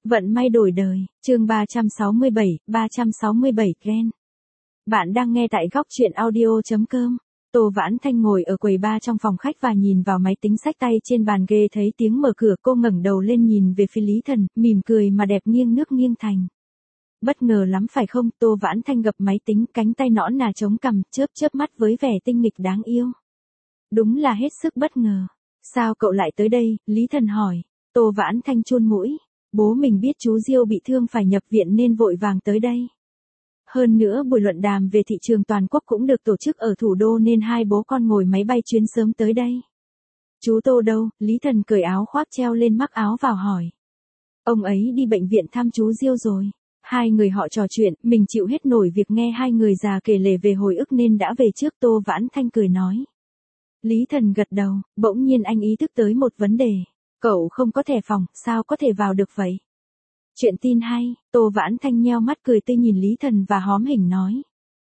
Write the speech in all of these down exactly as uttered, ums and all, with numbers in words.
Vận may đổi đời, chương ba trăm sáu mươi bảy, ba trăm sáu mươi bảy Gen. Bạn đang nghe tại góc truyện audio.com. Tô Vãn Thanh ngồi ở quầy bar trong phòng khách và nhìn vào máy tính xách tay trên bàn ghế, thấy tiếng mở cửa, cô ngẩng đầu lên nhìn về phía Lý Thần, mỉm cười mà đẹp nghiêng nước nghiêng thành. Bất ngờ lắm phải không? Tô Vãn Thanh gập máy tính, cánh tay nõn nà chống cằm, chớp chớp mắt với vẻ tinh nghịch đáng yêu. Đúng là hết sức bất ngờ. Sao cậu lại tới đây? Lý Thần hỏi. Tô Vãn Thanh chun mũi. Bố mình biết chú Diêu bị thương phải nhập viện nên vội vàng tới đây. Hơn nữa buổi luận đàm về thị trường toàn quốc cũng được tổ chức ở thủ đô nên hai bố con ngồi máy bay chuyến sớm tới đây. Chú Tô đâu? Lý Thần cởi áo khoác treo lên mắc áo vào hỏi. Ông ấy đi bệnh viện thăm chú Diêu rồi. Hai người họ trò chuyện, mình chịu hết nổi việc nghe hai người già kể lể về hồi ức nên đã về trước. Tô Vãn Thanh cười nói. Lý Thần gật đầu, bỗng nhiên anh ý thức tới một vấn đề. Cậu không có thẻ phòng, sao có thể vào được vậy? Chuyện tin hay, Tô Vãn Thanh nheo mắt cười tươi nhìn Lý Thần và hóm hỉnh nói.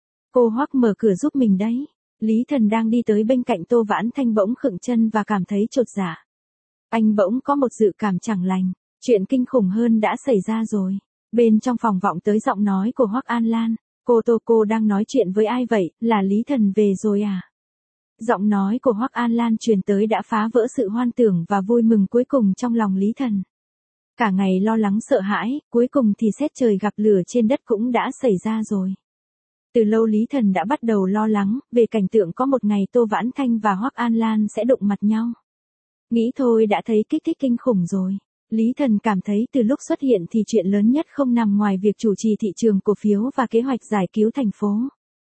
Cô Hoắc mở cửa giúp mình đấy. Lý Thần đang đi tới bên cạnh Tô Vãn Thanh bỗng khựng chân và cảm thấy chột dạ. Anh bỗng có một dự cảm chẳng lành, chuyện kinh khủng hơn đã xảy ra rồi. Bên trong phòng vọng tới giọng nói của Hoắc An Lan. Cô Tô, cô đang nói chuyện với ai vậy, là Lý Thần về rồi à? Giọng nói của Hoắc An Lan truyền tới đã phá vỡ sự hoan tưởng và vui mừng cuối cùng trong lòng Lý Thần. Cả ngày lo lắng sợ hãi, cuối cùng thì sét trời gặp lửa trên đất cũng đã xảy ra rồi. Từ lâu Lý Thần đã bắt đầu lo lắng về cảnh tượng có một ngày Tô Vãn Thanh và Hoắc An Lan sẽ đụng mặt nhau. Nghĩ thôi đã thấy kích thích kinh khủng rồi. Lý Thần cảm thấy từ lúc xuất hiện thì chuyện lớn nhất không nằm ngoài việc chủ trì thị trường cổ phiếu và kế hoạch giải cứu thành phố.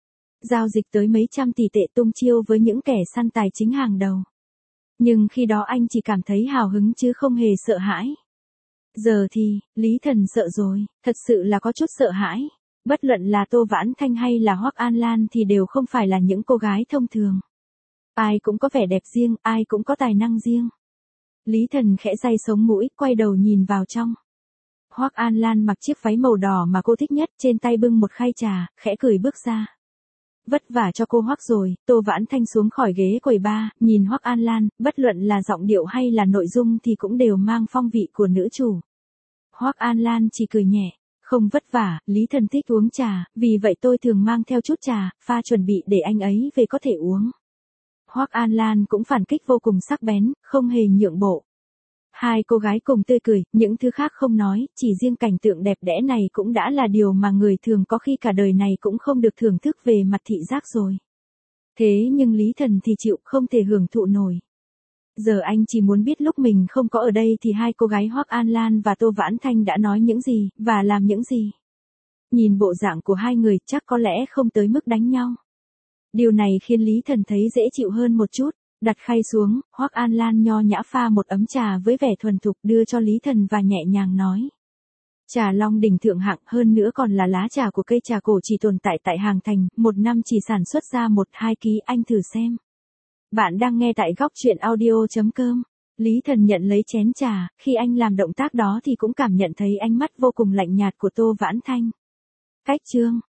Giao dịch tới mấy trăm tỷ tệ tung chiêu với những kẻ săn tài chính hàng đầu. Nhưng khi đó anh chỉ cảm thấy hào hứng chứ không hề sợ hãi. Giờ thì, Lý Thần sợ rồi, thật sự là có chút sợ hãi. Bất luận là Tô Vãn Thanh hay là Hoắc An Lan thì đều không phải là những cô gái thông thường. Ai cũng có vẻ đẹp riêng, ai cũng có tài năng riêng. Lý Thần khẽ day sống mũi, quay đầu nhìn vào trong. Hoắc An Lan mặc chiếc váy màu đỏ mà cô thích nhất, trên tay bưng một khay trà, khẽ cười bước ra. Vất vả cho cô Hoắc rồi. Tô Vãn Thanh xuống khỏi ghế quầy bar, nhìn Hoắc An Lan, bất luận là giọng điệu hay là nội dung thì cũng đều mang phong vị của nữ chủ. Hoắc An Lan chỉ cười nhẹ, không vất vả, Lý Thần thích uống trà, vì vậy tôi thường mang theo chút trà, pha chuẩn bị để anh ấy về có thể uống. Hoắc An Lan cũng phản kích vô cùng sắc bén, không hề nhượng bộ. Hai cô gái cùng tươi cười, những thứ khác không nói, chỉ riêng cảnh tượng đẹp đẽ này cũng đã là điều mà người thường có khi cả đời này cũng không được thưởng thức về mặt thị giác rồi. Thế nhưng Lý Thần thì chịu không thể hưởng thụ nổi. Giờ anh chỉ muốn biết lúc mình không có ở đây thì hai cô gái Hoắc An Lan và Tô Vãn Thanh đã nói những gì, và làm những gì. Nhìn bộ dạng của hai người chắc có lẽ không tới mức đánh nhau. Điều này khiến Lý Thần thấy dễ chịu hơn một chút. Đặt khay xuống, Hoắc An Lan nho nhã pha một ấm trà với vẻ thuần thục đưa cho Lý Thần và nhẹ nhàng nói. Trà Long Đỉnh thượng hạng, hơn nữa còn là lá trà của cây trà cổ chỉ tồn tại tại Hàng Thành, một năm chỉ sản xuất ra một hai ký, anh thử xem. Bạn đang nghe tại góc truyện audio.com. Lý Thần nhận lấy chén trà, khi anh làm động tác đó thì cũng cảm nhận thấy ánh mắt vô cùng lạnh nhạt của Tô Vãn Thanh. Cách chương.